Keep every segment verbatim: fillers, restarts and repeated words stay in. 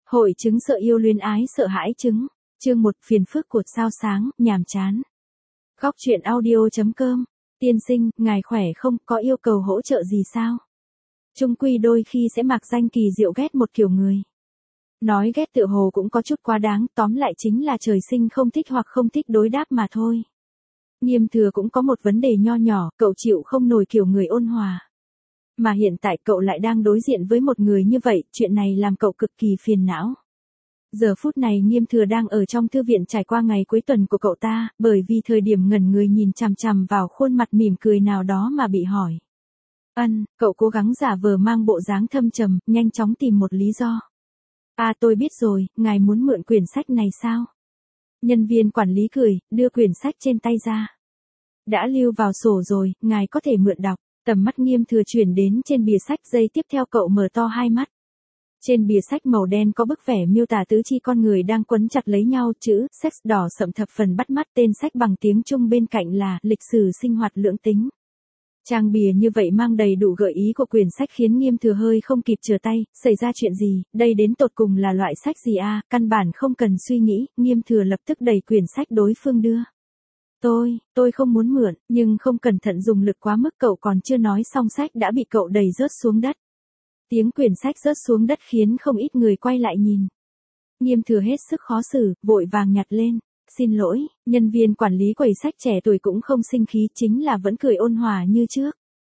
Hội chứng sợ yêu luyến ái sợ hãi chứng. Chương một phiền phức của sao sáng, nhàm chán. Góc truyện audio chấm com. Tiên sinh, ngài khỏe không, có yêu cầu hỗ trợ gì sao? Chung quy đôi khi sẽ mặc danh kỳ diệu ghét một kiểu người. Nói ghét tựa hồ cũng có chút quá đáng, tóm lại chính là trời sinh không thích hoặc không thích đối đáp mà thôi. Nghiêm Thừa cũng có một vấn đề nho nhỏ, cậu chịu không nổi kiểu người ôn hòa. Mà hiện tại cậu lại đang đối diện với một người như vậy, chuyện này làm cậu cực kỳ phiền não. Giờ phút này Nghiêm Thừa đang ở trong thư viện trải qua ngày cuối tuần của cậu ta, bởi vì thời điểm ngẩn người nhìn chằm chằm vào khuôn mặt mỉm cười nào đó mà bị hỏi. Ân, cậu cố gắng giả vờ mang bộ dáng thâm trầm, nhanh chóng tìm một lý do. À tôi biết rồi, ngài muốn mượn quyển sách này sao? Nhân viên quản lý cười, đưa quyển sách trên tay ra. Đã lưu vào sổ rồi, ngài có thể mượn đọc. Tầm mắt Nghiêm Thừa chuyển đến trên bìa sách, giây tiếp theo cậu mở to hai mắt. Trên bìa sách màu đen có bức vẽ miêu tả tứ chi con người đang quấn chặt lấy nhau, chữ sex đỏ sậm thập phần bắt mắt, tên sách bằng tiếng Trung bên cạnh là lịch sử sinh hoạt lưỡng tính. Trang bìa như vậy mang đầy đủ gợi ý của quyển sách khiến Nghiêm Thừa hơi không kịp trở tay, xảy ra chuyện gì, đây đến tột cùng là loại sách gì a? Căn bản không cần suy nghĩ, Nghiêm Thừa lập tức đẩy quyển sách đối phương đưa. Tôi, tôi không muốn mượn, nhưng không cẩn thận dùng lực quá mức, cậu còn chưa nói xong sách đã bị cậu đẩy rớt xuống đất. Tiếng quyển sách rớt xuống đất khiến không ít người quay lại nhìn. Nghiêm Thừa hết sức khó xử, vội vàng nhặt lên. Xin lỗi, nhân viên quản lý quầy sách trẻ tuổi cũng không sinh khí, chính là vẫn cười ôn hòa như trước.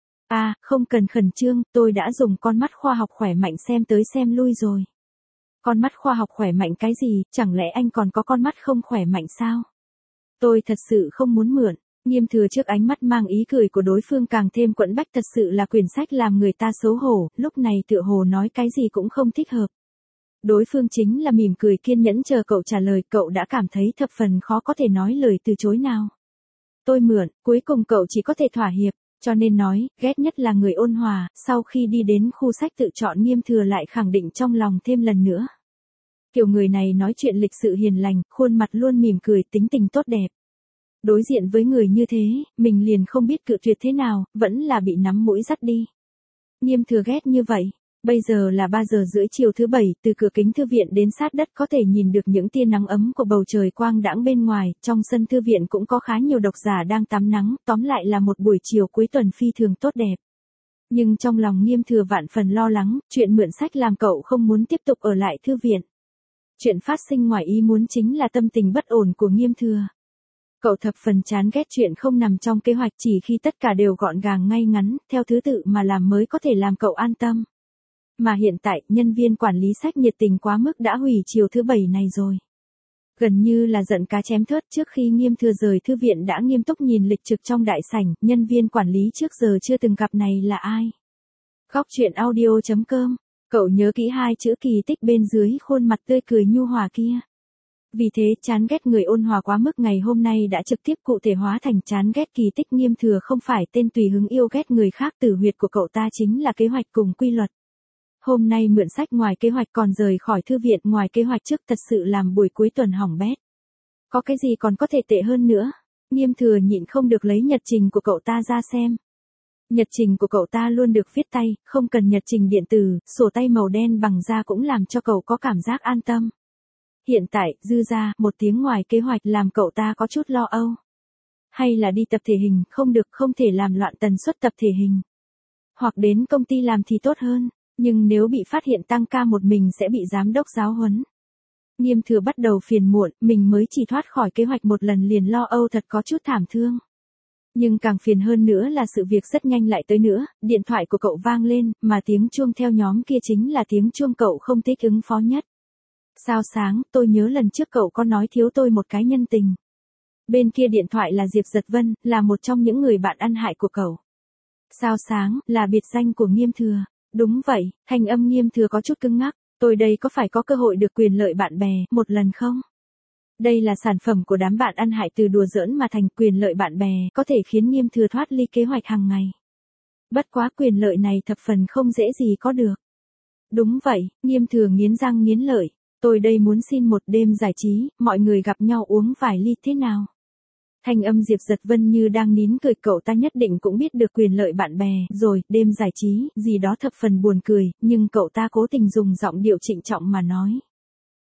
À, không cần khẩn trương, tôi đã dùng con mắt khoa học khỏe mạnh xem tới xem lui rồi. Con mắt khoa học khỏe mạnh cái gì, chẳng lẽ anh còn có con mắt không khỏe mạnh sao? Tôi thật sự không muốn mượn. Nghiêm Thừa trước ánh mắt mang ý cười của đối phương càng thêm quẫn bách, thật sự là quyển sách làm người ta xấu hổ, lúc này tựa hồ nói cái gì cũng không thích hợp. Đối phương chính là mỉm cười kiên nhẫn chờ cậu trả lời, cậu đã cảm thấy thập phần khó có thể nói lời từ chối nào. Tôi mượn, cuối cùng cậu chỉ có thể thỏa hiệp, cho nên nói, ghét nhất là người ôn hòa, sau khi đi đến khu sách tự chọn Nghiêm Thừa lại khẳng định trong lòng thêm lần nữa. Kiểu người này nói chuyện lịch sự hiền lành, khuôn mặt luôn mỉm cười, tính tình tốt đẹp. Đối diện với người như thế, mình liền không biết cự tuyệt thế nào, vẫn là bị nắm mũi dắt đi. Nghiêm Thừa ghét như vậy. Bây giờ là ba giờ rưỡi chiều thứ bảy, từ cửa kính thư viện đến sát đất có thể nhìn được những tia nắng ấm của bầu trời quang đãng bên ngoài, trong sân thư viện cũng có khá nhiều độc giả đang tắm nắng, tóm lại là một buổi chiều cuối tuần phi thường tốt đẹp. Nhưng trong lòng Nghiêm Thừa vạn phần lo lắng, chuyện mượn sách làm cậu không muốn tiếp tục ở lại thư viện. Chuyện phát sinh ngoài ý muốn chính là tâm tình bất ổn của Nghiêm Thừa. Cậu thập phần chán ghét chuyện không nằm trong kế hoạch, chỉ khi tất cả đều gọn gàng ngay ngắn, theo thứ tự mà làm mới có thể làm cậu an tâm. Mà hiện tại, nhân viên quản lý sách nhiệt tình quá mức đã hủy chiều thứ bảy này rồi. Gần như là giận cá chém thớt, trước khi Nghiêm Thừa rời thư viện đã nghiêm túc nhìn lịch trực trong đại sảnh, nhân viên quản lý trước giờ chưa từng gặp này là ai. Góc truyện audio chấm com, cậu nhớ kỹ hai chữ kỳ tích bên dưới khuôn mặt tươi cười nhu hòa kia. Vì thế chán ghét người ôn hòa quá mức ngày hôm nay đã trực tiếp cụ thể hóa thành chán ghét kỳ tích. Nghiêm Thừa không phải tên tùy hứng yêu ghét người khác, tử huyệt của cậu ta chính là kế hoạch cùng quy luật. Hôm nay mượn sách ngoài kế hoạch còn rời khỏi thư viện ngoài kế hoạch trước, thật sự làm buổi cuối tuần hỏng bét. Có cái gì còn có thể tệ hơn nữa? Nghiêm Thừa nhịn không được lấy nhật trình của cậu ta ra xem. Nhật trình của cậu ta luôn được viết tay, không cần nhật trình điện tử, sổ tay màu đen bằng da cũng làm cho cậu có cảm giác an tâm. Hiện tại, dư ra, một tiếng ngoài kế hoạch làm cậu ta có chút lo âu. Hay là đi tập thể hình, không được, không thể làm loạn tần suất tập thể hình. Hoặc đến công ty làm thì tốt hơn, nhưng nếu bị phát hiện tăng ca một mình sẽ bị giám đốc giáo huấn. Nghiêm Thừa bắt đầu phiền muộn, mình mới chỉ thoát khỏi kế hoạch một lần liền lo âu, thật có chút thảm thương. Nhưng càng phiền hơn nữa là sự việc rất nhanh lại tới nữa, điện thoại của cậu vang lên, mà tiếng chuông theo nhóm kia chính là tiếng chuông cậu không thích ứng phó nhất. Sao sáng, tôi nhớ lần trước cậu có nói thiếu tôi một cái nhân tình. Bên kia điện thoại là Diệp Giật Vân, là một trong những người bạn ăn hại của cậu. Sao sáng, là biệt danh của Nghiêm Thừa. Đúng vậy, thanh âm Nghiêm Thừa có chút cứng ngắc, tôi đây có phải có cơ hội được quyền lợi bạn bè, một lần không? Đây là sản phẩm của đám bạn ăn hại từ đùa giỡn mà thành quyền lợi bạn bè, có thể khiến Nghiêm Thừa thoát ly kế hoạch hàng ngày. Bất quá quyền lợi này thập phần không dễ gì có được. Đúng vậy, Nghiêm Thừa nghiến răng nghiến lợi. Tôi đây muốn xin một đêm giải trí, mọi người gặp nhau uống vài ly thế nào? Thanh âm Diệp Giật Vân như đang nín cười, cậu ta nhất định cũng biết được quyền lợi bạn bè, rồi, đêm giải trí, gì đó thập phần buồn cười, nhưng cậu ta cố tình dùng giọng điệu trịnh trọng mà nói.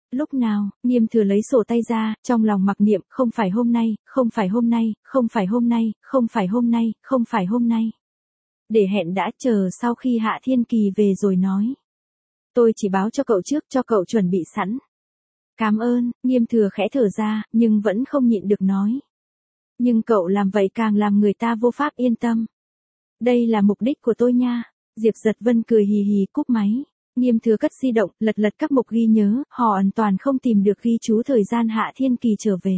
Lúc nào, Nghiêm Thừa lấy sổ tay ra, trong lòng mặc niệm, không phải hôm nay, không phải hôm nay, không phải hôm nay, không phải hôm nay, không phải hôm nay. Để hẹn đã, chờ sau khi Hạ Thiên Kỳ về rồi nói. Tôi chỉ báo cho cậu trước, cho cậu chuẩn bị sẵn. Cảm ơn, Nghiêm Thừa khẽ thở ra, nhưng vẫn không nhịn được nói. Nhưng cậu làm vậy càng làm người ta vô pháp yên tâm. Đây là mục đích của tôi nha. Diệp Giật Vân cười hì hì cúp máy. Nghiêm Thừa cất di động, lật lật các mục ghi nhớ, họ hoàn toàn không tìm được ghi chú thời gian Hạ Thiên Kỳ trở về.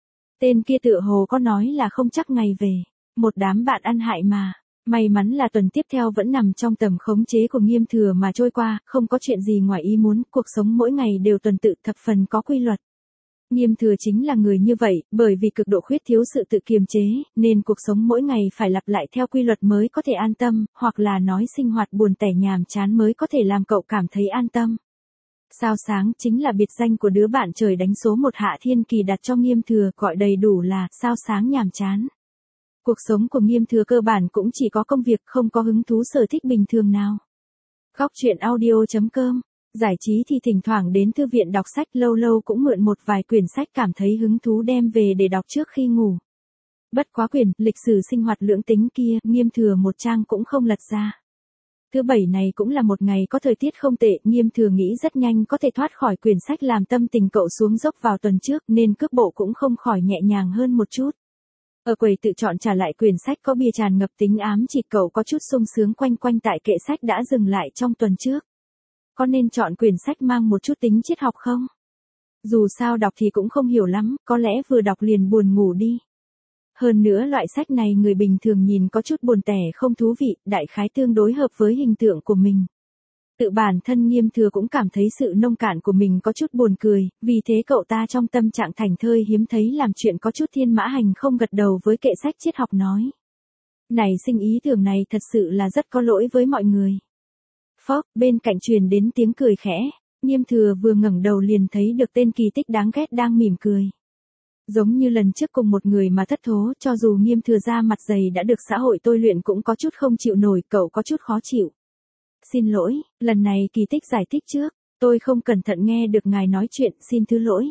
Tên kia tựa hồ có nói là không chắc ngày về. Một đám bạn ăn hại mà. May mắn là tuần tiếp theo vẫn nằm trong tầm khống chế của Nghiêm Thừa mà trôi qua, không có chuyện gì ngoài ý muốn, cuộc sống mỗi ngày đều tuần tự thập phần có quy luật. Nghiêm Thừa chính là người như vậy, bởi vì cực độ khuyết thiếu sự tự kiềm chế, nên cuộc sống mỗi ngày phải lặp lại theo quy luật mới có thể an tâm, hoặc là nói sinh hoạt buồn tẻ nhàm chán mới có thể làm cậu cảm thấy an tâm. Sao Sáng chính là biệt danh của đứa bạn trời đánh số một Hạ Thiên Kỳ đặt cho Nghiêm Thừa, gọi đầy đủ là Sao Sáng nhàm chán. Cuộc sống của Nghiêm Thừa cơ bản cũng chỉ có công việc, không có hứng thú sở thích bình thường nào. Góc truyện audio chấm com. Giải trí thì thỉnh thoảng đến thư viện đọc sách, lâu lâu cũng mượn một vài quyển sách cảm thấy hứng thú đem về để đọc trước khi ngủ. Bất quá quyển lịch sử sinh hoạt lưỡng tính kia, Nghiêm Thừa một trang cũng không lật ra. Thứ bảy này cũng là một ngày có thời tiết không tệ, Nghiêm Thừa nghĩ rất nhanh có thể thoát khỏi quyển sách làm tâm tình cậu xuống dốc vào tuần trước, nên cước bộ cũng không khỏi nhẹ nhàng hơn một chút. Ở quầy tự chọn trả lại quyển sách có bìa tràn ngập tính ám chỉ, cậu có chút sung sướng quanh quanh tại kệ sách đã dừng lại trong tuần trước. Có nên chọn quyển sách mang một chút tính triết học không? Dù sao đọc thì cũng không hiểu lắm, có lẽ vừa đọc liền buồn ngủ đi. Hơn nữa loại sách này người bình thường nhìn có chút buồn tẻ không thú vị, đại khái tương đối hợp với hình tượng của mình. Tự bản thân Nghiêm Thừa cũng cảm thấy sự nông cạn của mình có chút buồn cười, vì thế cậu ta trong tâm trạng thảnh thơi hiếm thấy làm chuyện có chút thiên mã hành không gật đầu với kệ sách triết học nói. Này sinh ý tưởng này thật sự là rất có lỗi với mọi người. Phốc, bên cạnh truyền đến tiếng cười khẽ, Nghiêm Thừa vừa ngẩng đầu liền thấy được tên Kỳ Tích đáng ghét đang mỉm cười. Giống như lần trước cùng một người mà thất thố, cho dù Nghiêm Thừa ra mặt dày đã được xã hội tôi luyện cũng có chút không chịu nổi, cậu có chút khó chịu. Xin lỗi, lần này Kỳ Tích giải thích trước, tôi không cẩn thận nghe được ngài nói chuyện, xin thứ lỗi.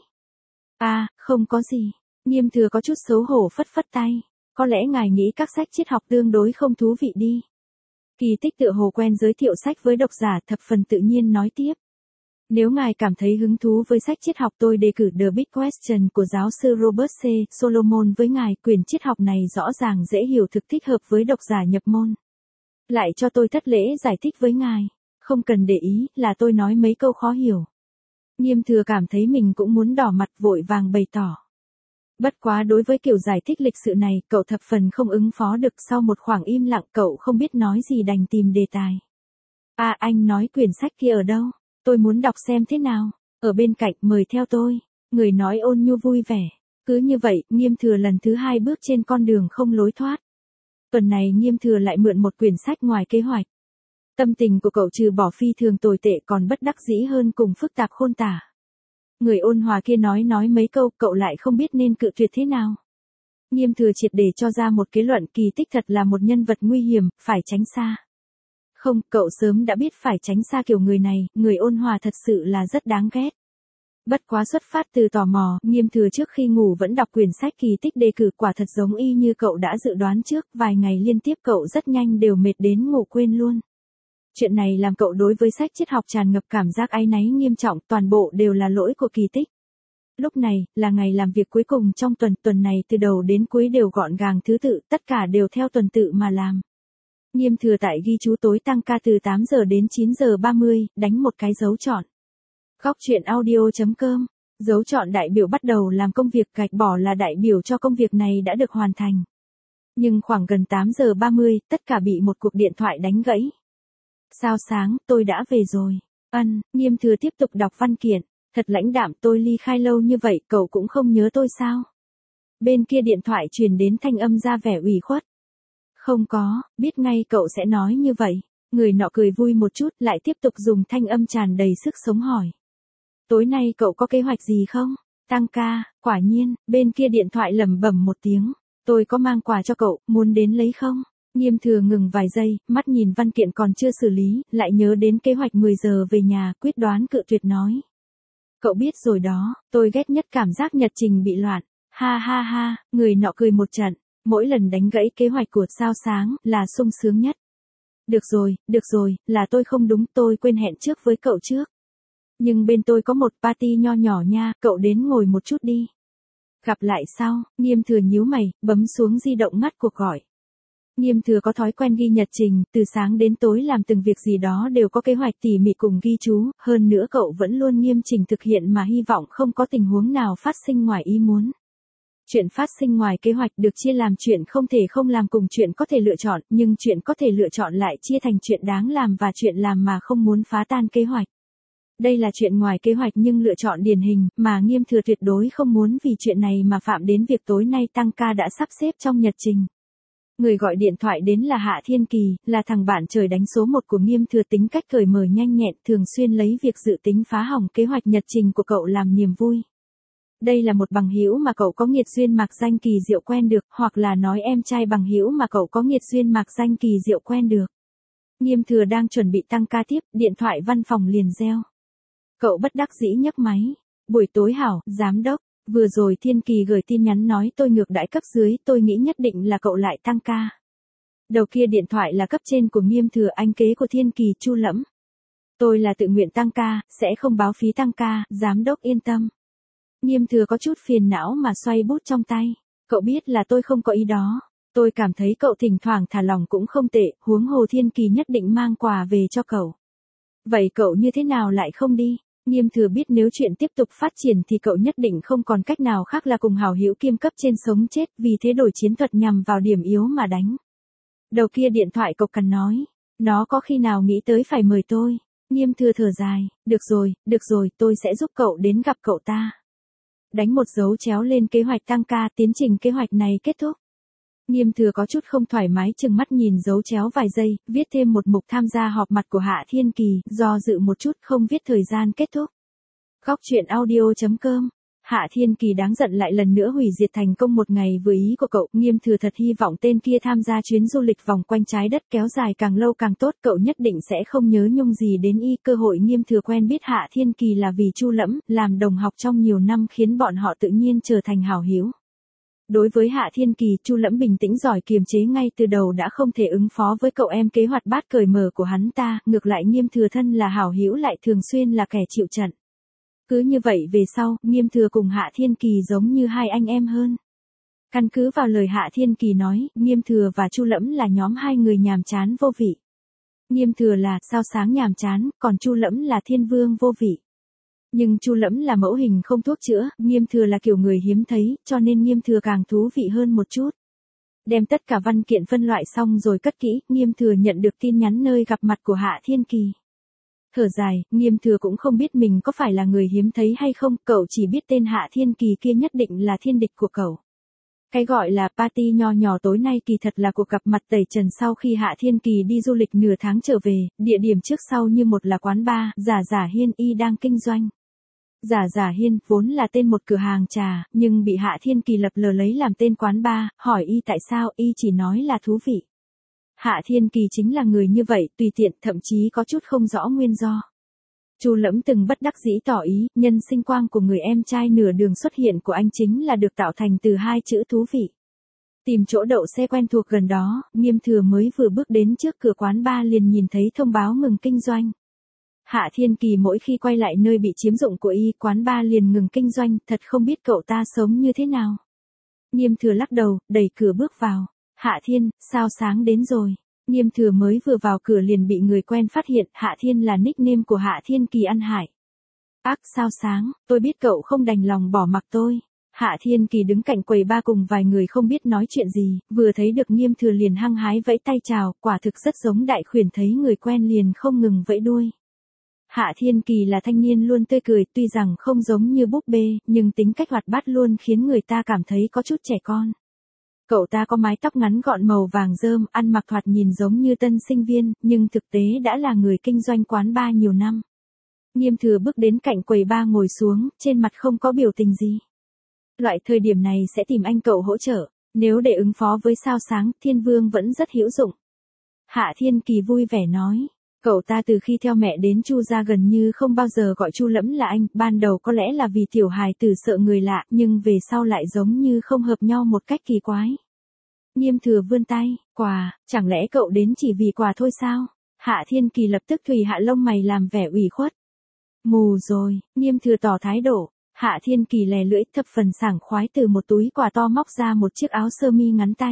À, không có gì. Nghiêm Thừa có chút xấu hổ phất phất tay, có lẽ ngài nghĩ các sách triết học tương đối không thú vị đi. Kỳ Tích tựa hồ quen giới thiệu sách với độc giả, thập phần tự nhiên nói tiếp. Nếu ngài cảm thấy hứng thú với sách triết học, tôi đề cử The Big Question của giáo sư Robert C. Solomon với ngài, quyển triết học này rõ ràng dễ hiểu, thực thích hợp với độc giả nhập môn. Lại cho tôi thất lễ giải thích với ngài, không cần để ý, là tôi nói mấy câu khó hiểu. Nghiêm Thừa cảm thấy mình cũng muốn đỏ mặt, vội vàng bày tỏ. Bất quá đối với kiểu giải thích lịch sự này, cậu thập phần không ứng phó được, sau một khoảng im lặng cậu không biết nói gì đành tìm đề tài. À, anh nói quyển sách kia ở đâu? Tôi muốn đọc xem thế nào. Ở bên cạnh, mời theo tôi. Người nói ôn nhu vui vẻ. Cứ như vậy, Nghiêm Thừa lần thứ hai bước trên con đường không lối thoát. Tuần này Nghiêm Thừa lại mượn một quyển sách ngoài kế hoạch. Tâm tình của cậu trừ bỏ phi thường tồi tệ còn bất đắc dĩ hơn cùng phức tạp khôn tả. Người ôn hòa kia nói nói mấy câu, cậu lại không biết nên cự tuyệt thế nào. Nghiêm Thừa triệt để cho ra một kết luận, Kỳ Tích thật là một nhân vật nguy hiểm, phải tránh xa. Không, cậu sớm đã biết phải tránh xa kiểu người này, người ôn hòa thật sự là rất đáng ghét. Bất quá xuất phát từ tò mò, Nghiêm Thừa trước khi ngủ vẫn đọc quyển sách Kỳ Tích đề cử, quả thật giống y như cậu đã dự đoán trước, vài ngày liên tiếp cậu rất nhanh đều mệt đến ngủ quên luôn. Chuyện này làm cậu đối với sách triết học tràn ngập cảm giác áy náy nghiêm trọng, toàn bộ đều là lỗi của Kỳ Tích. Lúc này, là ngày làm việc cuối cùng trong tuần, tuần này từ đầu đến cuối đều gọn gàng thứ tự, tất cả đều theo tuần tự mà làm. Nghiêm Thừa tại ghi chú tối tăng ca từ tám giờ đến chín giờ ba mươi, đánh một cái dấu chọn. Góc truyện audio chấm com, dấu chọn đại biểu bắt đầu làm công việc, gạch bỏ là đại biểu cho công việc này đã được hoàn thành. Nhưng khoảng gần tám giờ ba mươi, tất cả bị một cuộc điện thoại đánh gãy. Sao Sáng, tôi đã về rồi. Ân, Nghiêm Thừa tiếp tục đọc văn kiện, thật lãnh đạm, tôi ly khai lâu như vậy, cậu cũng không nhớ tôi sao? Bên kia điện thoại truyền đến thanh âm ra vẻ ủy khuất. Không có, biết ngay cậu sẽ nói như vậy. Người nọ cười vui một chút, lại tiếp tục dùng thanh âm tràn đầy sức sống hỏi. Tối nay cậu có kế hoạch gì không? Tăng ca, quả nhiên, bên kia điện thoại lẩm bẩm một tiếng. Tôi có mang quà cho cậu, muốn đến lấy không? Nghiêm Thừa ngừng vài giây, mắt nhìn văn kiện còn chưa xử lý, lại nhớ đến kế hoạch mười giờ về nhà, quyết đoán cự tuyệt nói. Cậu biết rồi đó, tôi ghét nhất cảm giác nhật trình bị loạn. Ha ha ha, người nọ cười một trận, mỗi lần đánh gãy kế hoạch của sao sáng là sung sướng nhất. Được rồi, được rồi, là tôi không đúng, tôi quên hẹn trước với cậu trước. Nhưng bên tôi có một party nho nhỏ nha, cậu đến ngồi một chút đi. Gặp lại sau, Nghiêm Thừa nhíu mày, bấm xuống di động ngắt cuộc gọi. Nghiêm Thừa có thói quen ghi nhật trình, từ sáng đến tối làm từng việc gì đó đều có kế hoạch tỉ mỉ cùng ghi chú, hơn nữa cậu vẫn luôn nghiêm chỉnh thực hiện mà hy vọng không có tình huống nào phát sinh ngoài ý muốn. Chuyện phát sinh ngoài kế hoạch được chia làm chuyện không thể không làm cùng chuyện có thể lựa chọn, nhưng chuyện có thể lựa chọn lại chia thành chuyện đáng làm và chuyện làm mà không muốn phá tan kế hoạch. Đây là chuyện ngoài kế hoạch nhưng lựa chọn điển hình, mà Nghiêm Thừa tuyệt đối không muốn vì chuyện này mà phạm đến việc tối nay tăng ca đã sắp xếp trong nhật trình. Người gọi điện thoại đến là Hạ Thiên Kỳ, là thằng bạn trời đánh số một của Nghiêm Thừa, tính cách cởi mở nhanh nhẹn, thường xuyên lấy việc dự tính phá hỏng kế hoạch nhật trình của cậu làm niềm vui. Đây là một bằng hữu mà cậu có nghiệt duyên mạc danh kỳ diệu quen được, hoặc là nói em trai bằng hữu mà cậu có nghiệt duyên mạc danh kỳ diệu quen được. Nghiêm Thừa đang chuẩn bị tăng ca tiếp, điện thoại văn phòng liền reo. Cậu bất đắc dĩ nhấc máy. Buổi tối hảo, giám đốc. Vừa rồi Thiên Kỳ gửi tin nhắn nói tôi ngược đãi cấp dưới, tôi nghĩ nhất định là cậu lại tăng ca. Đầu kia điện thoại là cấp trên của Nghiêm Thừa, anh kế của Thiên Kỳ, Chu Lẫm. Tôi là tự nguyện tăng ca, sẽ không báo phí tăng ca, giám đốc yên tâm. Nghiêm Thừa có chút phiền não mà xoay bút trong tay. Cậu biết là tôi không có ý đó. Tôi cảm thấy cậu thỉnh thoảng thả lòng cũng không tệ, huống hồ Thiên Kỳ nhất định mang quà về cho cậu. Vậy cậu như thế nào lại không đi? Nghiêm Thừa biết nếu chuyện tiếp tục phát triển thì cậu nhất định không còn cách nào khác là cùng hảo hữu kiêm cấp trên sống chết, vì thế đổi chiến thuật nhằm vào điểm yếu mà đánh. Đầu kia điện thoại cộc cằn nói, nó có khi nào nghĩ tới phải mời tôi? Nghiêm Thừa thở dài, được rồi, được rồi, tôi sẽ giúp cậu đến gặp cậu ta. Đánh một dấu chéo lên kế hoạch tăng ca, tiến trình kế hoạch này kết thúc. Nghiêm Thừa có chút không thoải mái chừng mắt nhìn dấu chéo vài giây, viết thêm một mục tham gia họp mặt của Hạ Thiên Kỳ, do dự một chút không viết thời gian kết thúc. Góc truyện audio chấm com. Hạ Thiên Kỳ đáng giận lại lần nữa hủy diệt thành công một ngày vừa ý của cậu. Nghiêm Thừa thật hy vọng tên kia tham gia chuyến du lịch vòng quanh trái đất kéo dài càng lâu càng tốt, cậu nhất định sẽ không nhớ nhung gì đến y. Cơ hội Nghiêm Thừa quen biết Hạ Thiên Kỳ là vì Chu Lẫm, làm đồng học trong nhiều năm khiến bọn họ tự nhiên trở thành hảo hữu. Đối với Hạ Thiên Kỳ, Chu Lẫm bình tĩnh giỏi kiềm chế ngay từ đầu đã không thể ứng phó với cậu em kế hoạt bát cởi mở của hắn ta, ngược lại Nghiêm Thừa thân là hảo hữu lại thường xuyên là kẻ chịu trận. Cứ như vậy về sau, Nghiêm Thừa cùng Hạ Thiên Kỳ giống như hai anh em hơn. Căn cứ vào lời Hạ Thiên Kỳ nói, Nghiêm Thừa và Chu Lẫm là nhóm hai người nhàm chán vô vị. Nghiêm Thừa là sao sáng nhàm chán, còn Chu Lẫm là thiên vương vô vị. Nhưng Chu Lẫm là mẫu hình không thuốc chữa, Nghiêm Thừa là kiểu người hiếm thấy, cho nên Nghiêm Thừa càng thú vị hơn một chút. Đem tất cả văn kiện phân loại xong rồi cất kỹ, Nghiêm Thừa nhận được tin nhắn nơi gặp mặt của Hạ Thiên Kỳ. Thở dài, Nghiêm Thừa cũng không biết mình có phải là người hiếm thấy hay không, cậu chỉ biết tên Hạ Thiên Kỳ kia nhất định là thiên địch của cậu. Cái gọi là party nho nhỏ tối nay kỳ thật là cuộc gặp mặt tẩy trần sau khi Hạ Thiên Kỳ đi du lịch nửa tháng trở về, địa điểm trước sau như một là quán bar, Giả Giả Hiên y đang kinh doanh. Giả Giả Hiên vốn là tên một cửa hàng trà, nhưng bị Hạ Thiên Kỳ lập lờ lấy làm tên quán bar, hỏi y tại sao, y chỉ nói là thú vị. Hạ Thiên Kỳ chính là người như vậy, tùy tiện, thậm chí có chút không rõ nguyên do. Chu Lẫm từng bất đắc dĩ tỏ ý, nhân sinh quang của người em trai nửa đường xuất hiện của anh chính là được tạo thành từ hai chữ thú vị. Tìm chỗ đậu xe quen thuộc gần đó, Nghiêm Thừa mới vừa bước đến trước cửa quán bar liền nhìn thấy thông báo ngừng kinh doanh. Hạ Thiên Kỳ mỗi khi quay lại nơi bị chiếm dụng của y, quán bar liền ngừng kinh doanh, thật không biết cậu ta sống như thế nào. Nghiêm Thừa lắc đầu, đẩy cửa bước vào. Hạ Thiên, sao sáng đến rồi? Nghiêm Thừa mới vừa vào cửa liền bị người quen phát hiện, Hạ Thiên là nickname của Hạ Thiên Kỳ ăn hại. Ác sao sáng, tôi biết cậu không đành lòng bỏ mặc tôi. Hạ Thiên Kỳ đứng cạnh quầy ba cùng vài người không biết nói chuyện gì, vừa thấy được Nghiêm Thừa liền hăng hái vẫy tay chào, quả thực rất giống đại khuyển thấy người quen liền không ngừng vẫy đuôi. Hạ Thiên Kỳ là thanh niên luôn tươi cười, tuy rằng không giống như búp bê, nhưng tính cách hoạt bát luôn khiến người ta cảm thấy có chút trẻ con. Cậu ta có mái tóc ngắn gọn màu vàng rơm, ăn mặc thoạt nhìn giống như tân sinh viên, nhưng thực tế đã là người kinh doanh quán bar nhiều năm. Nghiêm Thừa bước đến cạnh quầy bar ngồi xuống, trên mặt không có biểu tình gì. Loại thời điểm này sẽ tìm anh cậu hỗ trợ, nếu để ứng phó với sao sáng, Thiên Vương vẫn rất hữu dụng. Hạ Thiên Kỳ vui vẻ nói, Cậu ta từ khi theo mẹ đến Chu gia gần như không bao giờ gọi Chu Lẫm là anh, ban đầu có lẽ là vì tiểu hài tử sợ người lạ, nhưng về sau lại giống như không hợp nhau một cách kỳ quái. Nghiêm Thừa vươn tay, quà, chẳng lẽ cậu đến chỉ vì quà thôi sao? Hạ Thiên Kỳ lập tức thùy hạ lông mày làm vẻ ủy khuất. Mù rồi, Nghiêm Thừa tỏ thái độ. Hạ Thiên Kỳ lè lưỡi thập phần sảng khoái từ một túi quà to móc ra một chiếc áo sơ mi ngắn tay.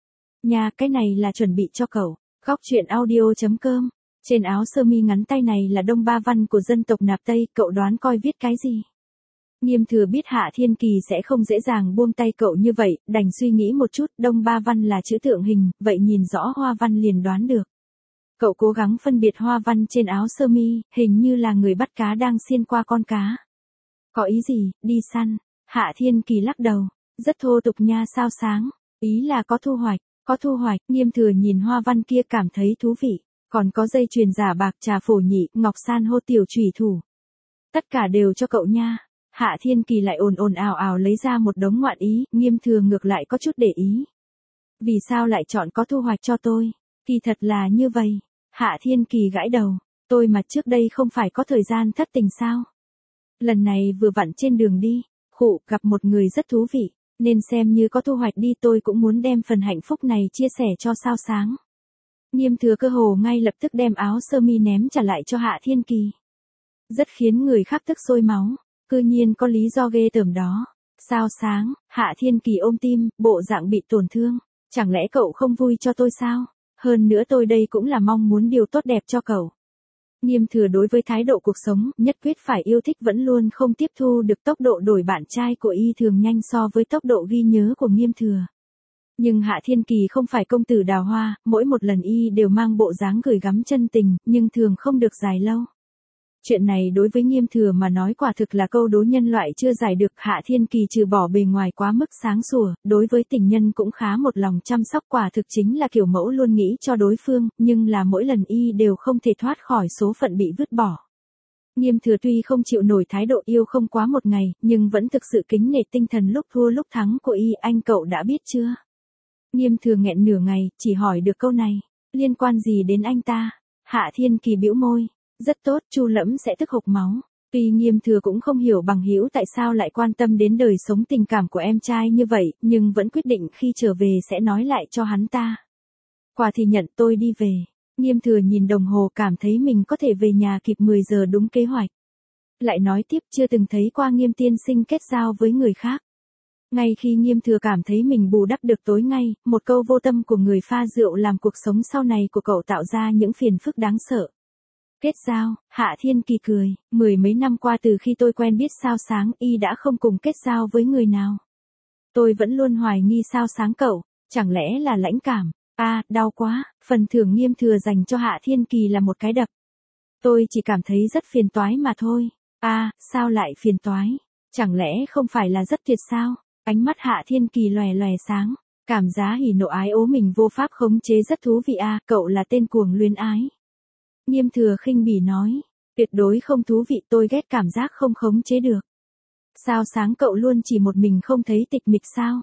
Nhà, cái này là chuẩn bị cho cậu. Góc truyện audio.com. Trên áo sơ mi ngắn tay này là đông ba văn của dân tộc Nạp Tây, cậu đoán coi viết cái gì? Nghiêm Thừa biết Hạ Thiên Kỳ sẽ không dễ dàng buông tay cậu như vậy, đành suy nghĩ một chút, đông ba văn là chữ tượng hình, vậy nhìn rõ hoa văn liền đoán được. Cậu cố gắng phân biệt hoa văn trên áo sơ mi, hình như là người bắt cá đang xiên qua con cá. Có ý gì, đi săn? Hạ Thiên Kỳ lắc đầu, rất thô tục nha sao sáng, ý là có thu hoạch, có thu hoạch, Nghiêm Thừa nhìn hoa văn kia cảm thấy thú vị, còn có dây chuyền giả bạc trà phổ nhị, ngọc san hô tiểu chủy thủ. Tất cả đều cho cậu nha. Hạ Thiên Kỳ lại ồn ồn ào ào lấy ra một đống ngoạn ý, Nghiêm Thừa ngược lại có chút để ý. Vì sao lại chọn có thu hoạch cho tôi? Kỳ thật là như vậy. Hạ Thiên Kỳ gãi đầu, tôi mà trước đây không phải có thời gian thất tình sao? Lần này vừa vặn trên đường đi, khụ gặp một người rất thú vị, nên xem như có thu hoạch đi, tôi cũng muốn đem phần hạnh phúc này chia sẻ cho sao sáng. Nghiêm Thừa cơ hồ ngay lập tức đem áo sơ mi ném trả lại cho Hạ Thiên Kỳ. Rất khiến người khác tức sôi máu, cư nhiên có lý do ghê tởm đó. Sao sáng, Hạ Thiên Kỳ ôm tim, bộ dạng bị tổn thương, chẳng lẽ cậu không vui cho tôi sao? Hơn nữa tôi đây cũng là mong muốn điều tốt đẹp cho cậu. Nghiêm Thừa đối với thái độ cuộc sống, nhất quyết phải yêu thích vẫn luôn không tiếp thu được tốc độ đổi bạn trai của y thường nhanh so với tốc độ ghi nhớ của Nghiêm Thừa. Nhưng Hạ Thiên Kỳ không phải công tử đào hoa, mỗi một lần y đều mang bộ dáng gửi gắm chân tình, nhưng thường không được dài lâu. Chuyện này đối với Nghiêm Thừa mà nói quả thực là câu đố nhân loại chưa giải được. Hạ Thiên Kỳ trừ bỏ bề ngoài quá mức sáng sủa, đối với tình nhân cũng khá một lòng chăm sóc, quả thực chính là kiểu mẫu luôn nghĩ cho đối phương, nhưng là mỗi lần y đều không thể thoát khỏi số phận bị vứt bỏ. Nghiêm Thừa tuy không chịu nổi thái độ yêu không quá một ngày, nhưng vẫn thực sự kính nể tinh thần lúc thua lúc thắng của y. Anh cậu đã biết chưa? Nghiêm Thừa nghẹn nửa ngày, chỉ hỏi được câu này, liên quan gì đến anh ta? Hạ Thiên Kỳ bĩu môi. Rất tốt, Chu Lẫm sẽ tức hộc máu. Tuy Nghiêm Thừa cũng không hiểu bằng hữu tại sao lại quan tâm đến đời sống tình cảm của em trai như vậy, nhưng vẫn quyết định khi trở về sẽ nói lại cho hắn ta. Quà thì nhận, tôi đi về. Nghiêm Thừa nhìn đồng hồ cảm thấy mình có thể về nhà kịp mười giờ đúng kế hoạch. Lại nói tiếp chưa từng thấy qua Nghiêm tiên sinh kết giao với người khác. Ngay khi Nghiêm Thừa cảm thấy mình bù đắp được tối ngay, một câu vô tâm của người pha rượu làm cuộc sống sau này của cậu tạo ra những phiền phức đáng sợ. Kết giao, Hạ Thiên Kỳ cười, mười mấy năm qua từ khi tôi quen biết sao sáng y đã không cùng kết giao với người nào. Tôi vẫn luôn hoài nghi sao sáng cậu, chẳng lẽ là lãnh cảm, a à, đau quá, phần thưởng Nghiêm Thừa dành cho Hạ Thiên Kỳ là một cái đập. Tôi chỉ cảm thấy rất phiền toái mà thôi, a à, sao lại phiền toái, chẳng lẽ không phải là rất tuyệt sao, ánh mắt Hạ Thiên Kỳ lòe lòe sáng, cảm giá hỉ nộ ái ố mình vô pháp khống chế rất thú vị a à, cậu là tên cuồng luyến ái. Nghiêm Thừa khinh bỉ nói, tuyệt đối không thú vị, tôi ghét cảm giác không khống chế được. Sao sáng cậu luôn chỉ một mình không thấy tịch mịch sao?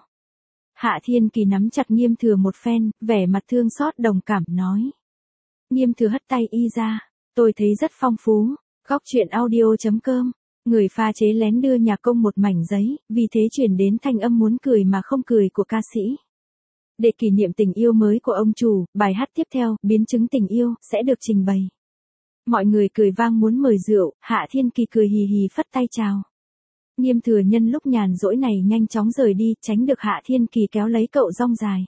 Hạ Thiên Kỳ nắm chặt Nghiêm Thừa một phen, vẻ mặt thương xót đồng cảm nói. Nghiêm Thừa hất tay y ra, tôi thấy rất phong phú. Góc truyện audio.com, người pha chế lén đưa nhạc công một mảnh giấy, vì thế chuyển đến thanh âm muốn cười mà không cười của ca sĩ. Để kỷ niệm tình yêu mới của ông chủ, bài hát tiếp theo, biến chứng tình yêu, sẽ được trình bày. Mọi người cười vang muốn mời rượu, Hạ Thiên Kỳ cười hì hì phất tay chào. Nghiêm Thừa nhân lúc nhàn rỗi này nhanh chóng rời đi, tránh được Hạ Thiên Kỳ kéo lấy cậu rong dài.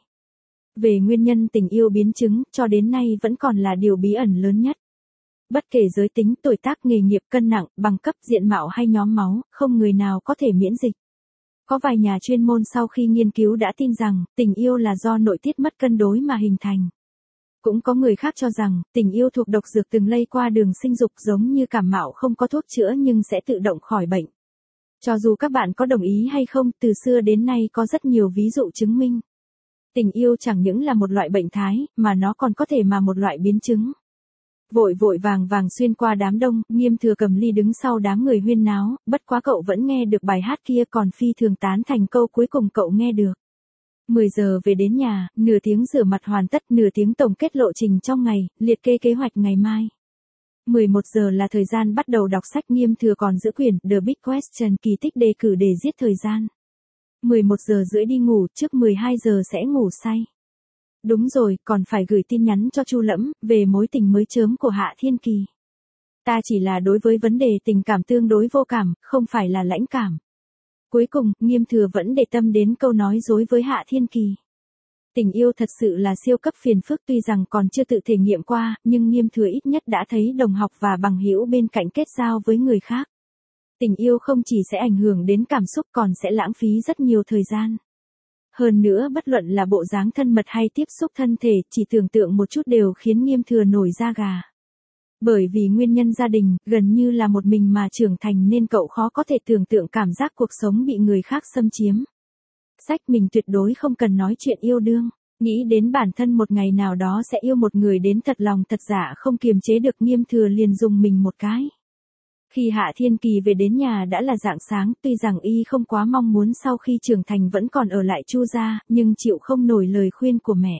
Về nguyên nhân tình yêu biến chứng, cho đến nay vẫn còn là điều bí ẩn lớn nhất. Bất kể giới tính, tuổi tác, nghề nghiệp, cân nặng, bằng cấp, diện mạo hay nhóm máu, không người nào có thể miễn dịch. Có vài nhà chuyên môn sau khi nghiên cứu đã tin rằng, tình yêu là do nội tiết mất cân đối mà hình thành. Cũng có người khác cho rằng, tình yêu thuộc độc dược từng lây qua đường sinh dục giống như cảm mạo không có thuốc chữa nhưng sẽ tự động khỏi bệnh. Cho dù các bạn có đồng ý hay không, từ xưa đến nay có rất nhiều ví dụ chứng minh. Tình yêu chẳng những là một loại bệnh thái, mà nó còn có thể là một loại biến chứng. Vội vội vàng vàng xuyên qua đám đông, Nghiêm Thừa cầm ly đứng sau đám người huyên náo, bất quá cậu vẫn nghe được bài hát kia còn phi thường tán thành câu cuối cùng cậu nghe được. mười giờ về đến nhà, nửa tiếng rửa mặt hoàn tất, nửa tiếng tổng kết lộ trình trong ngày, liệt kê kế hoạch ngày mai. mười một giờ là thời gian bắt đầu đọc sách. Nghiêm Thừa còn giữ quyển The Big Question kỳ tích đề cử để giết thời gian. mười một giờ rưỡi đi ngủ, trước mười hai giờ sẽ ngủ say. Đúng rồi, còn phải gửi tin nhắn cho Chu Lẫm, về mối tình mới chớm của Hạ Thiên Kỳ. Ta chỉ là đối với vấn đề tình cảm tương đối vô cảm, không phải là lãnh cảm. Cuối cùng, Nghiêm Thừa vẫn để tâm đến câu nói dối với Hạ Thiên Kỳ. Tình yêu thật sự là siêu cấp phiền phức, tuy rằng còn chưa tự thể nghiệm qua, nhưng Nghiêm Thừa ít nhất đã thấy đồng học và bằng hữu bên cạnh kết giao với người khác. Tình yêu không chỉ sẽ ảnh hưởng đến cảm xúc còn sẽ lãng phí rất nhiều thời gian. Hơn nữa bất luận là bộ dáng thân mật hay tiếp xúc thân thể, chỉ tưởng tượng một chút đều khiến Nghiêm Thừa nổi da gà. Bởi vì nguyên nhân gia đình, gần như là một mình mà trưởng thành nên cậu khó có thể tưởng tượng cảm giác cuộc sống bị người khác xâm chiếm. Sách mình tuyệt đối không cần nói chuyện yêu đương, nghĩ đến bản thân một ngày nào đó sẽ yêu một người đến thật lòng thật dạ không kiềm chế được. Nghiêm Thừa liền dùng mình một cái. Khi Hạ Thiên Kỳ về đến nhà đã là rạng sáng, tuy rằng y không quá mong muốn sau khi trưởng thành vẫn còn ở lại Chu gia, nhưng chịu không nổi lời khuyên của mẹ.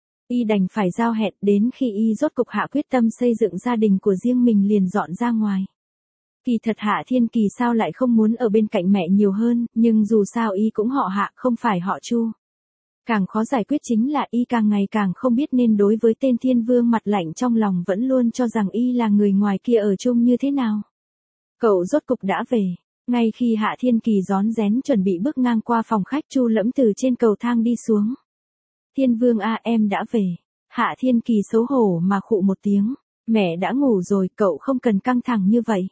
Y đành phải giao hẹn, đến khi y rốt cục hạ quyết tâm xây dựng gia đình của riêng mình liền dọn ra ngoài. Kỳ thật Hạ Thiên Kỳ sao lại không muốn ở bên cạnh mẹ nhiều hơn, nhưng dù sao y cũng họ Hạ không phải họ Chu. Càng khó giải quyết chính là y càng ngày càng không biết nên đối với tên Thiên Vương mặt lạnh trong lòng vẫn luôn cho rằng y là người ngoài kia ở chung như thế nào. Cậu rốt cục đã về. Ngay khi Hạ Thiên Kỳ rón rén chuẩn bị bước ngang qua phòng khách, Chu Lẫm từ trên cầu thang đi xuống. Thiên Vương a, em đã về. Hạ Thiên Kỳ xấu hổ mà khụ một tiếng. Mẹ đã ngủ rồi, cậu không cần căng thẳng như vậy.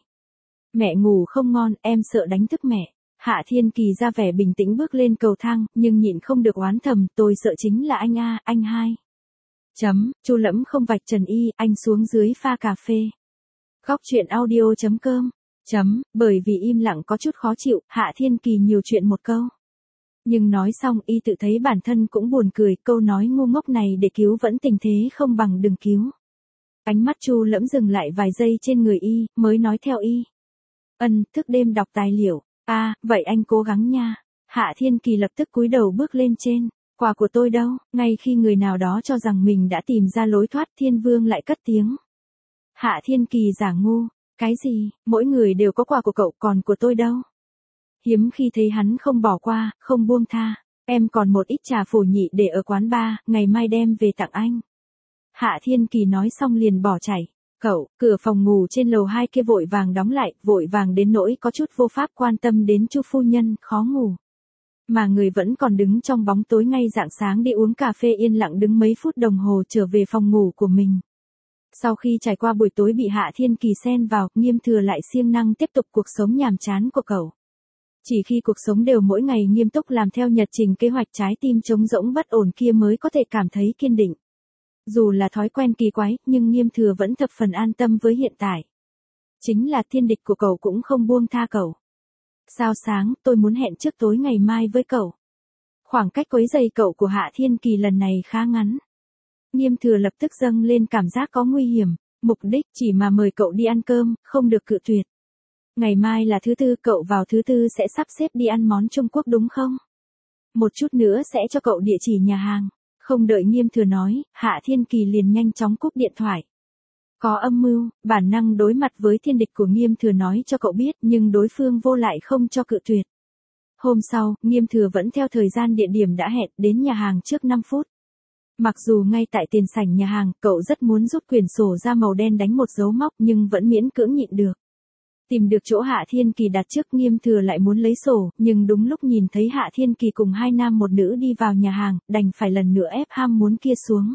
Mẹ ngủ không ngon, em sợ đánh thức mẹ. Hạ Thiên Kỳ ra vẻ bình tĩnh bước lên cầu thang, nhưng nhịn không được oán thầm, tôi sợ chính là anh a, anh hai. Chấm, Chu Lẫm không vạch trần y, anh xuống dưới pha cà phê. Góc truyện audio chấm com. Chấm, bởi vì im lặng có chút khó chịu, Hạ Thiên Kỳ nhiều chuyện một câu. Nhưng nói xong y tự thấy bản thân cũng buồn cười, câu nói ngu ngốc này để cứu vẫn tình thế không bằng đừng cứu. Ánh mắt Chu Lẫm dừng lại vài giây trên người y, mới nói theo y. Ân, thức đêm đọc tài liệu, a, à, vậy anh cố gắng nha. Hạ Thiên Kỳ lập tức cúi đầu bước lên trên. Quà của tôi đâu? Ngay khi người nào đó cho rằng mình đã tìm ra lối thoát, Thiên Vương lại cất tiếng. Hạ Thiên Kỳ giả ngu. Cái gì, mỗi người đều có quà của cậu, còn của tôi đâu? Hiếm khi thấy hắn không bỏ qua, không buông tha. Em còn một ít trà phổ nhị để ở quán bar, ngày mai đem về tặng anh. Hạ Thiên Kỳ nói xong liền bỏ chạy. Cậu, cửa phòng ngủ trên lầu hai kia vội vàng đóng lại, vội vàng đến nỗi có chút vô pháp quan tâm đến Chu phu nhân, khó ngủ. Mà người vẫn còn đứng trong bóng tối ngay rạng sáng đi uống cà phê yên lặng đứng mấy phút đồng hồ trở về phòng ngủ của mình. Sau khi trải qua buổi tối bị Hạ Thiên Kỳ xen vào, Nghiêm Thừa lại siêng năng tiếp tục cuộc sống nhàm chán của cậu. Chỉ khi cuộc sống đều mỗi ngày nghiêm túc làm theo nhật trình kế hoạch, trái tim trống rỗng bất ổn kia mới có thể cảm thấy kiên định. Dù là thói quen kỳ quái, nhưng Nghiêm Thừa vẫn thập phần an tâm với hiện tại. Chính là thiên địch của cậu cũng không buông tha cậu. Sao sáng, tôi muốn hẹn trước tối ngày mai với cậu. Khoảng cách quấy rầy cậu của Hạ Thiên Kỳ lần này khá ngắn. Nghiêm Thừa lập tức dâng lên cảm giác có nguy hiểm, mục đích chỉ mà mời cậu đi ăn cơm, không được cự tuyệt. Ngày mai là thứ tư, cậu vào thứ tư sẽ sắp xếp đi ăn món Trung Quốc đúng không? Một chút nữa sẽ cho cậu địa chỉ nhà hàng. Không đợi Nghiêm Thừa nói, Hạ Thiên Kỳ liền nhanh chóng cúp điện thoại. Có âm mưu, bản năng đối mặt với thiên địch của Nghiêm Thừa nói cho cậu biết, nhưng đối phương vô lại không cho cự tuyệt. Hôm sau, Nghiêm Thừa vẫn theo thời gian địa điểm đã hẹn đến nhà hàng trước năm phút. Mặc dù ngay tại tiền sảnh nhà hàng, cậu rất muốn rút quyển sổ ra màu đen đánh một dấu móc nhưng vẫn miễn cưỡng nhịn được. Tìm được chỗ Hạ Thiên Kỳ đặt trước, Nghiêm Thừa lại muốn lấy sổ, nhưng đúng lúc nhìn thấy Hạ Thiên Kỳ cùng hai nam một nữ đi vào nhà hàng, đành phải lần nữa ép ham muốn kia xuống.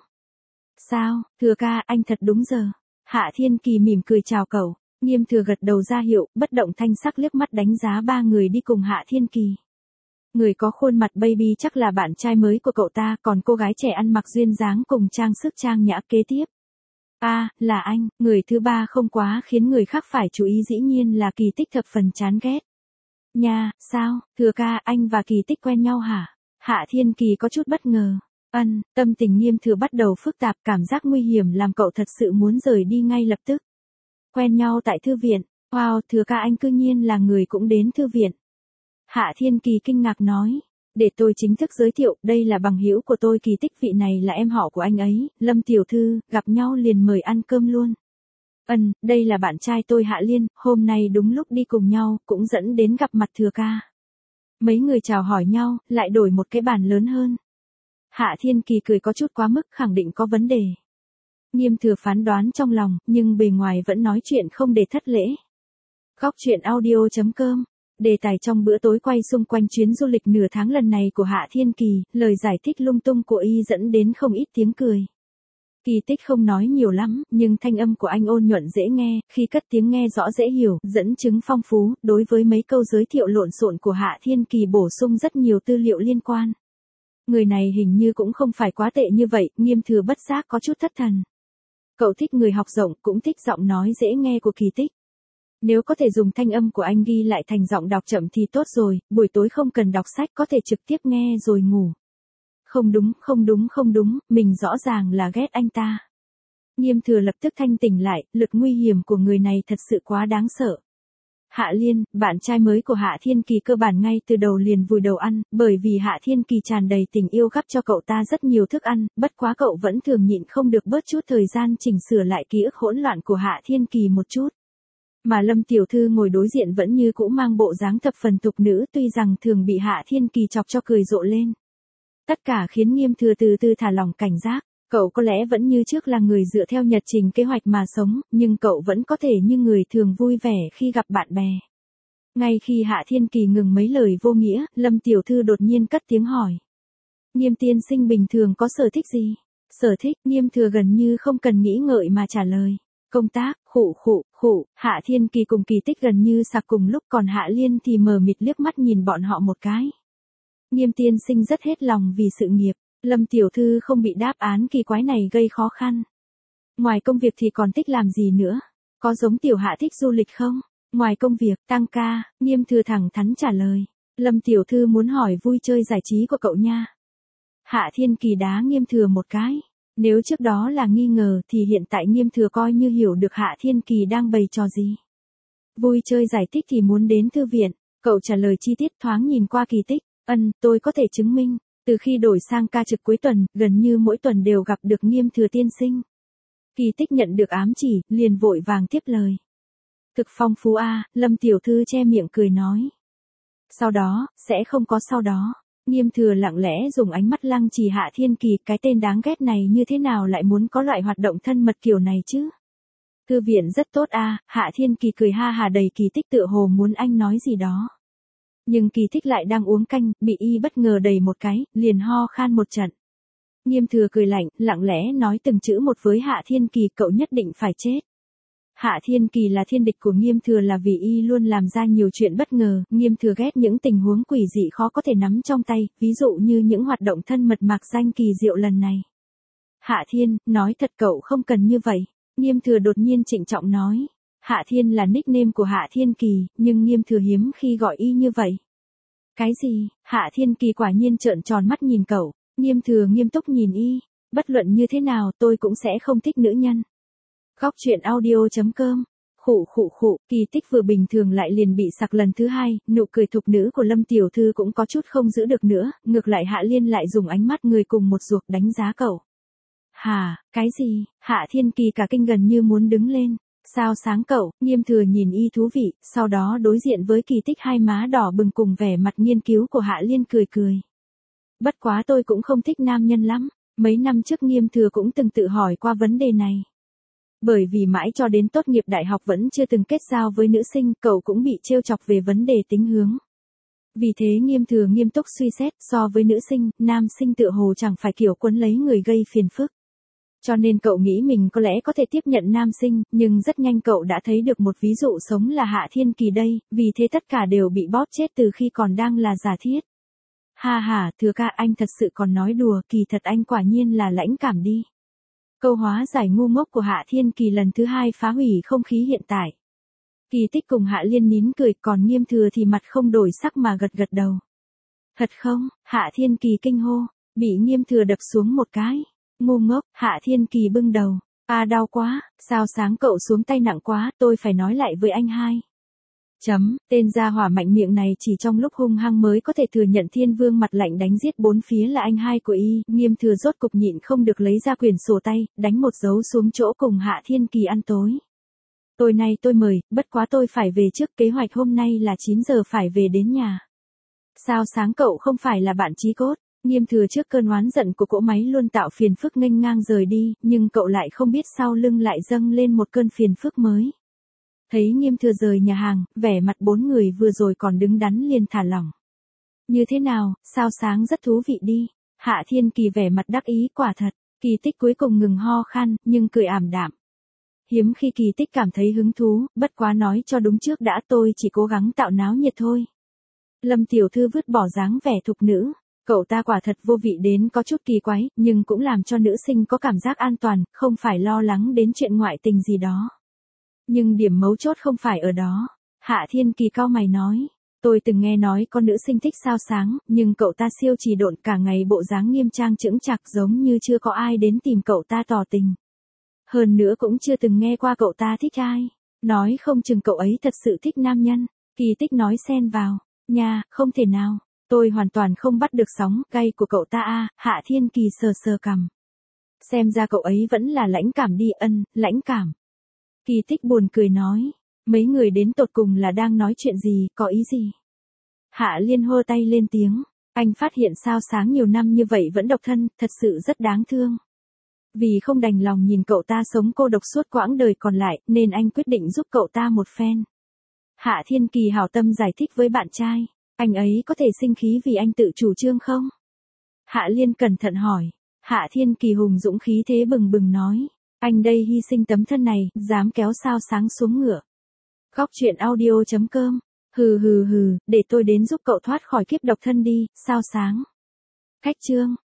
Sao, Thừa ca, anh thật đúng giờ. Hạ Thiên Kỳ mỉm cười chào cậu, Nghiêm Thừa gật đầu ra hiệu, bất động thanh sắc liếc mắt đánh giá ba người đi cùng Hạ Thiên Kỳ. Người có khuôn mặt baby chắc là bạn trai mới của cậu ta, còn cô gái trẻ ăn mặc duyên dáng cùng trang sức trang nhã kế tiếp. A, à, là anh, người thứ ba không quá khiến người khác phải chú ý dĩ nhiên là Kỳ Tích thập phần chán ghét. Nha, sao, Thừa ca, anh và Kỳ Tích quen nhau hả? Hạ Thiên Kỳ có chút bất ngờ. Ân, tâm tình Nghiêm Thừa bắt đầu phức tạp, cảm giác nguy hiểm làm cậu thật sự muốn rời đi ngay lập tức. Quen nhau tại thư viện, wow, Thừa ca anh cư nhiên là người cũng đến thư viện. Hạ Thiên Kỳ kinh ngạc nói, để tôi chính thức giới thiệu, đây là bằng hữu của tôi Kỳ Tích, vị này là em họ của anh ấy, Lâm tiểu thư, gặp nhau liền mời ăn cơm luôn. Ân, đây là bạn trai tôi Hạ Liên, hôm nay đúng lúc đi cùng nhau, cũng dẫn đến gặp mặt Thừa ca. Mấy người chào hỏi nhau, lại đổi một cái bàn lớn hơn. Hạ Thiên Kỳ cười có chút quá mức, khẳng định có vấn đề. Nghiêm Thừa phán đoán trong lòng, nhưng bề ngoài vẫn nói chuyện không để thất lễ. Góc truyện audio chấm com. Đề tài trong bữa tối quay xung quanh chuyến du lịch nửa tháng lần này của Hạ Thiên Kỳ, lời giải thích lung tung của y dẫn đến không ít tiếng cười. Kỳ Tích không nói nhiều lắm, nhưng thanh âm của anh ôn nhuận dễ nghe, khi cất tiếng nghe rõ dễ hiểu, dẫn chứng phong phú, đối với mấy câu giới thiệu lộn xộn của Hạ Thiên Kỳ bổ sung rất nhiều tư liệu liên quan. Người này hình như cũng không phải quá tệ như vậy, Nghiêm Thừa bất giác có chút thất thần. Cậu thích người học rộng, cũng thích giọng nói dễ nghe của Kỳ Tích. Nếu có thể dùng thanh âm của anh ghi lại thành giọng đọc chậm thì tốt rồi, buổi tối không cần đọc sách có thể trực tiếp nghe rồi ngủ. Không đúng, không đúng, không đúng, mình rõ ràng là ghét anh ta. Nghiêm Thừa lập tức thanh tỉnh lại, lực nguy hiểm của người này thật sự quá đáng sợ. Hạ Liên, bạn trai mới của Hạ Thiên Kỳ cơ bản ngay từ đầu liền vùi đầu ăn, bởi vì Hạ Thiên Kỳ tràn đầy tình yêu gắp cho cậu ta rất nhiều thức ăn, bất quá cậu vẫn thường nhịn không được bớt chút thời gian chỉnh sửa lại ký ức hỗn loạn của Hạ Thiên Kỳ một chút. Mà Lâm Tiểu Thư ngồi đối diện vẫn như cũ mang bộ dáng thập phần tục nữ, tuy rằng thường bị Hạ Thiên Kỳ chọc cho cười rộ lên. Tất cả khiến Nghiêm Thừa từ từ thả lỏng cảnh giác, cậu có lẽ vẫn như trước là người dựa theo nhật trình kế hoạch mà sống, nhưng cậu vẫn có thể như người thường vui vẻ khi gặp bạn bè. Ngay khi Hạ Thiên Kỳ ngừng mấy lời vô nghĩa, Lâm Tiểu Thư đột nhiên cất tiếng hỏi. Nghiêm tiên sinh bình thường có sở thích gì? Sở thích, Nghiêm Thừa gần như không cần nghĩ ngợi mà trả lời. Công tác, khụ khụ, khụ, Hạ Thiên Kỳ cùng Kỳ Tích gần như sạc cùng lúc, còn Hạ Liên thì mờ mịt liếc mắt nhìn bọn họ một cái. Nghiêm tiên sinh rất hết lòng vì sự nghiệp, Lâm Tiểu Thư không bị đáp án kỳ quái này gây khó khăn. Ngoài công việc thì còn thích làm gì nữa? Có giống Tiểu Hạ thích du lịch không? Ngoài công việc, tăng ca, Nghiêm Thừa thẳng thắn trả lời. Lâm Tiểu Thư muốn hỏi vui chơi giải trí của cậu nha. Hạ Thiên Kỳ đá Nghiêm Thừa một cái. Nếu trước đó là nghi ngờ thì hiện tại Nghiêm Thừa coi như hiểu được Hạ Thiên Kỳ đang bày trò gì. Vui chơi giải thích thì muốn đến thư viện, cậu trả lời chi tiết thoáng nhìn qua Kỳ Tích. Ân, tôi có thể chứng minh, từ khi đổi sang ca trực cuối tuần, gần như mỗi tuần đều gặp được Nghiêm Thừa tiên sinh. Kỳ Tích nhận được ám chỉ, liền vội vàng tiếp lời. Thực phong phú a, à, Lâm Tiểu Thư che miệng cười nói. Sau đó, sẽ không có sau đó. Nghiêm Thừa lặng lẽ dùng ánh mắt lăng trì Hạ Thiên Kỳ, cái tên đáng ghét này như thế nào lại muốn có loại hoạt động thân mật kiểu này chứ? Thư viện rất tốt a, à, Hạ Thiên Kỳ cười ha hà đầy Kỳ Tích tựa hồ muốn anh nói gì đó. Nhưng Kỳ Tích lại đang uống canh, bị y bất ngờ đẩy một cái, liền ho khan một trận. Nghiêm Thừa cười lạnh, lặng lẽ nói từng chữ một với Hạ Thiên Kỳ, cậu nhất định phải chết. Hạ Thiên Kỳ là thiên địch của Nghiêm Thừa là vì y luôn làm ra nhiều chuyện bất ngờ, Nghiêm Thừa ghét những tình huống quỷ dị khó có thể nắm trong tay, ví dụ như những hoạt động thân mật mạc danh kỳ diệu lần này. Hạ Thiên, nói thật cậu không cần như vậy, Nghiêm Thừa đột nhiên trịnh trọng nói. Hạ Thiên là nickname của Hạ Thiên Kỳ, nhưng Nghiêm Thừa hiếm khi gọi y như vậy. Cái gì? Hạ Thiên Kỳ quả nhiên trợn tròn mắt nhìn cậu, Nghiêm Thừa nghiêm túc nhìn y, bất luận như thế nào tôi cũng sẽ không thích nữ nhân. Góc truyện audio chấm com. Khụ khụ khụ, Kỳ Tích vừa bình thường lại liền bị sặc lần thứ hai, nụ cười thục nữ của Lâm Tiểu Thư cũng có chút không giữ được nữa, ngược lại Hạ Liên lại dùng ánh mắt người cùng một ruột đánh giá cậu. Hà, cái gì? Hạ Thiên Kỳ cả kinh gần như muốn đứng lên. Sao sáng cậu? Nghiêm Thừa nhìn y thú vị, sau đó đối diện với Kỳ Tích hai má đỏ bừng cùng vẻ mặt nghiên cứu của Hạ Liên cười cười. Bất quá tôi cũng không thích nam nhân lắm, mấy năm trước Nghiêm Thừa cũng từng tự hỏi qua vấn đề này. Bởi vì mãi cho đến tốt nghiệp đại học vẫn chưa từng kết giao với nữ sinh, cậu cũng bị trêu chọc về vấn đề tính hướng. Vì thế Nghiêm Thừa nghiêm túc suy xét, so với nữ sinh, nam sinh tựa hồ chẳng phải kiểu quấn lấy người gây phiền phức. Cho nên cậu nghĩ mình có lẽ có thể tiếp nhận nam sinh, nhưng rất nhanh cậu đã thấy được một ví dụ sống là Hạ Thiên Kỳ đây, vì thế tất cả đều bị bóp chết từ khi còn đang là giả thiết. Ha ha, Thừa ca anh thật sự còn nói đùa, kỳ thật anh quả nhiên là lãnh cảm đi. Câu hóa giải ngu ngốc của Hạ Thiên Kỳ lần thứ hai phá hủy không khí hiện tại. Kỳ Tích cùng Hạ Liên nín cười, còn Nghiêm Thừa thì mặt không đổi sắc mà gật gật đầu. Thật không? Hạ Thiên Kỳ kinh hô, bị Nghiêm Thừa đập xuống một cái. Ngu ngốc, Hạ Thiên Kỳ bưng đầu. À đau quá, sao sáng cậu xuống tay nặng quá, tôi phải nói lại với anh hai. Chấm, tên gia hỏa mạnh miệng này chỉ trong lúc hung hăng mới có thể thừa nhận Thiên Vương mặt lạnh đánh giết bốn phía là anh hai của y, Nghiêm Thừa rốt cục nhịn không được lấy ra quyển sổ tay, đánh một dấu xuống chỗ cùng Hạ Thiên Kỳ ăn tối. Tôi nay tôi mời, bất quá tôi phải về trước, kế hoạch hôm nay là chín giờ phải về đến nhà. Sao Sáng cậu không phải là bạn chí cốt. Nghiêm Thừa trước cơn oán giận của cỗ máy luôn tạo phiền phức nghênh ngang rời đi, nhưng cậu lại không biết sau lưng lại dâng lên một cơn phiền phức mới. Thấy Nghiêm Thừa rời nhà hàng, vẻ mặt bốn người vừa rồi còn đứng đắn liền thả lỏng. Như thế nào, Sao Sáng rất thú vị đi. Hạ Thiên Kỳ vẻ mặt đắc ý, quả thật. Kỳ Tích cuối cùng ngừng ho khan, nhưng cười ảm đạm. Hiếm khi Kỳ Tích cảm thấy hứng thú, bất quá nói cho đúng trước đã, tôi chỉ cố gắng tạo náo nhiệt thôi. Lâm tiểu thư vứt bỏ dáng vẻ thục nữ. Cậu ta quả thật vô vị đến có chút kỳ quái, nhưng cũng làm cho nữ sinh có cảm giác an toàn, không phải lo lắng đến chuyện ngoại tình gì đó. Nhưng điểm mấu chốt không phải ở đó. Hạ Thiên Kỳ cau mày nói. Tôi từng nghe nói có nữ sinh thích Sao Sáng, nhưng cậu ta siêu trì độn, cả ngày bộ dáng nghiêm trang chững chạc, giống như chưa có ai đến tìm cậu ta tỏ tình. Hơn nữa cũng chưa từng nghe qua cậu ta thích ai. Nói không chừng cậu ấy thật sự thích nam nhân. Kỳ Tích nói xen vào. Nha, không thể nào. Tôi hoàn toàn không bắt được sóng cay của cậu ta a. Hạ Thiên Kỳ sờ sờ cằm. Xem ra cậu ấy vẫn là lãnh cảm đi. Ân, lãnh cảm. Kỳ Tích buồn cười nói. Mấy người đến tột cùng là đang nói chuyện gì, có ý gì? Hạ Liên hô tay lên tiếng. Anh phát hiện Sao Sáng nhiều năm như vậy vẫn độc thân, thật sự rất đáng thương. Vì không đành lòng nhìn cậu ta sống cô độc suốt quãng đời còn lại, nên anh quyết định giúp cậu ta một phen. Hạ Thiên Kỳ hảo tâm giải thích với bạn trai. Anh ấy có thể sinh khí vì anh tự chủ trương không? Hạ Liên cẩn thận hỏi. Hạ Thiên Kỳ hùng dũng khí thế bừng bừng nói. Anh đây hy sinh tấm thân này, dám kéo Sao Sáng xuống ngựa. Góc truyện audio chấm com. Hừ hừ hừ, để tôi đến giúp cậu thoát khỏi kiếp độc thân đi, Sao Sáng. Cách chương.